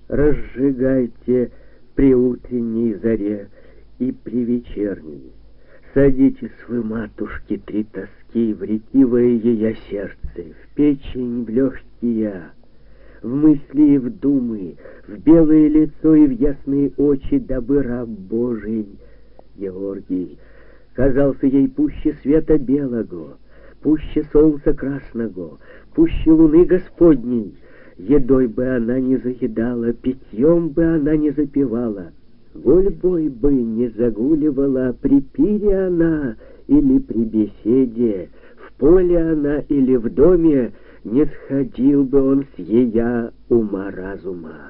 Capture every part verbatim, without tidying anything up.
разжигайте при утренней заре и при вечерней. Садитесь вы, матушки, три тоски, в ретивое ея сердце, в печень, в легкие, в мысли и в думы, в белое лицо и в ясные очи, дабы раб Божий Георгий казался ей пуще света белого, пуще солнца красного, пуще луны Господней. Едой бы она не заедала, питьем бы она не запивала, гульбой бы не загуливала, при пире она или при беседе, в поле она или в доме, не сходил бы он с ея ума-разума.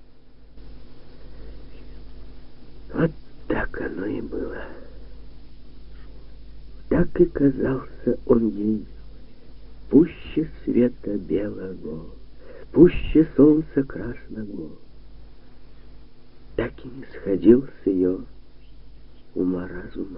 Вот так оно и было. Так и казался он ей пуще света белого, пуще солнца красного. Так и не сходил с ее ума-разума.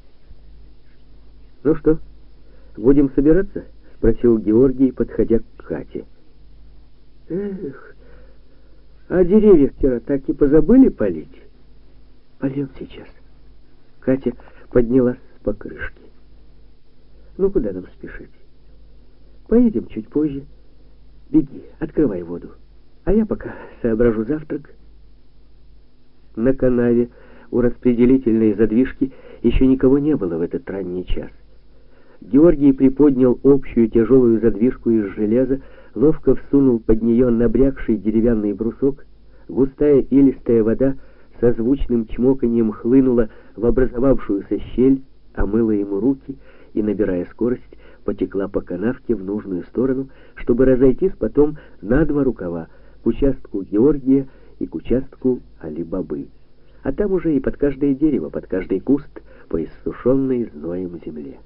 «Ну что, будем собираться?» — спросил Георгий, подходя к Кате. «Эх, а деревья вчера так и позабыли полить? Польем сейчас». Катя поднялась с покрышки. «Ну, куда нам спешить? Поедем чуть позже. Беги, открывай воду, а я пока соображу завтрак». На канаве у распределительной задвижки еще никого не было в этот ранний час. Георгий приподнял общую тяжелую задвижку из железа, ловко всунул под нее набрякший деревянный брусок. Густая илистая вода со звучным чмоканьем хлынула в образовавшуюся щель, омыла ему руки и, набирая скорость, потекла по канавке в нужную сторону, чтобы разойтись потом на два рукава, к участку Георгия и к участку Али-Бабы. А там уже и под каждое дерево, под каждый куст по иссушенной зноем земле.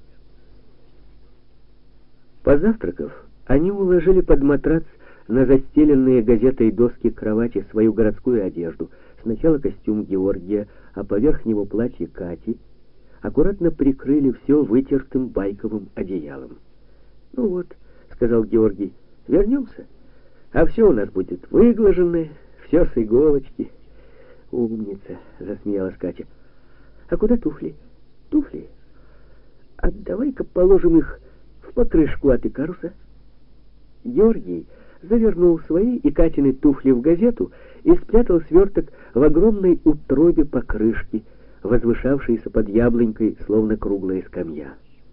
Позавтракав, они уложили под матрац на застеленные газетой доски кровати свою городскую одежду. Сначала костюм Георгия, а поверх него платье Кати. Аккуратно прикрыли все вытертым байковым одеялом. «Ну вот», — сказал Георгий, — «вернемся, а все у нас будет выглаженное, все с иголочки». «Умница», — засмеялась Катя. «А куда туфли?» «Туфли? А давай-ка положим их в покрышку от Икаруса». Георгий завернул свои и Катины туфли в газету и спрятал сверток в огромной утробе покрышки, возвышавшейся под яблонькой, словно круглая скамья.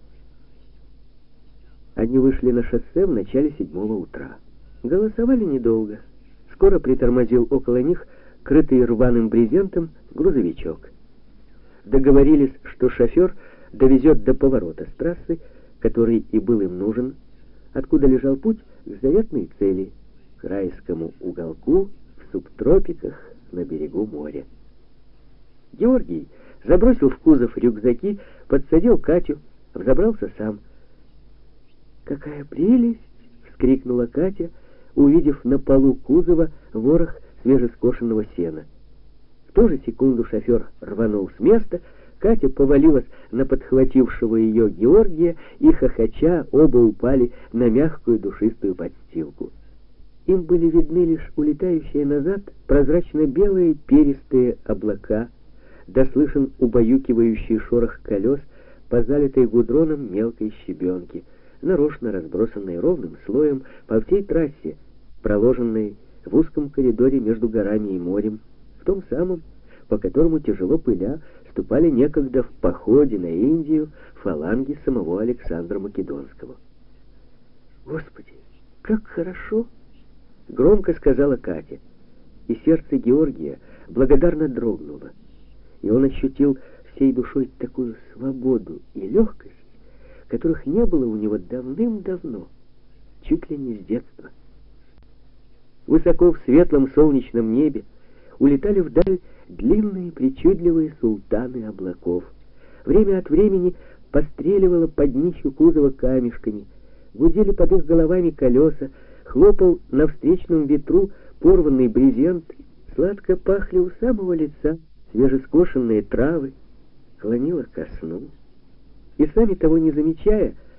Они вышли на шоссе в начале седьмого утра. Голосовали недолго. Скоро притормозил около них крытый рваным брезентом грузовичок. Договорились, что шофер довезет до поворота с трассы, который и был им нужен, откуда лежал путь к заветной цели, к райскому уголку в субтропиках на берегу моря. Георгий забросил в кузов рюкзаки, подсадил Катю, взобрался сам. «Какая прелесть!» — вскрикнула Катя, увидев на полу кузова ворох свежескошенного сена. В ту же секунду шофер рванул с места, Катя повалилась на подхватившего ее Георгия, и, хохоча, оба упали на мягкую душистую подстилку. Им были видны лишь улетающие назад прозрачно-белые перистые облака, да слышен убаюкивающий шорох колес по залитой гудроном мелкой щебенки, нарочно разбросанной ровным слоем по всей трассе, проложенной в узком коридоре между горами и морем, в том самом, по которому, тяжело пыля, ступали некогда в походе на Индию фаланги самого Александра Македонского. «Господи, как хорошо!» — громко сказала Катя, и сердце Георгия благодарно дрогнуло, и он ощутил всей душой такую свободу и легкость, которых не было у него давным-давно, чуть ли не с детства. Высоко в светлом солнечном небе улетали вдаль длинные причудливые султаны облаков. Время от времени постреливало под днищу кузова камешками, гудели под их головами колеса, хлопал на встречном ветру порванный брезент, сладко пахли у самого лица свежескошенные травы, клонило ко сну. И сами того не замечая,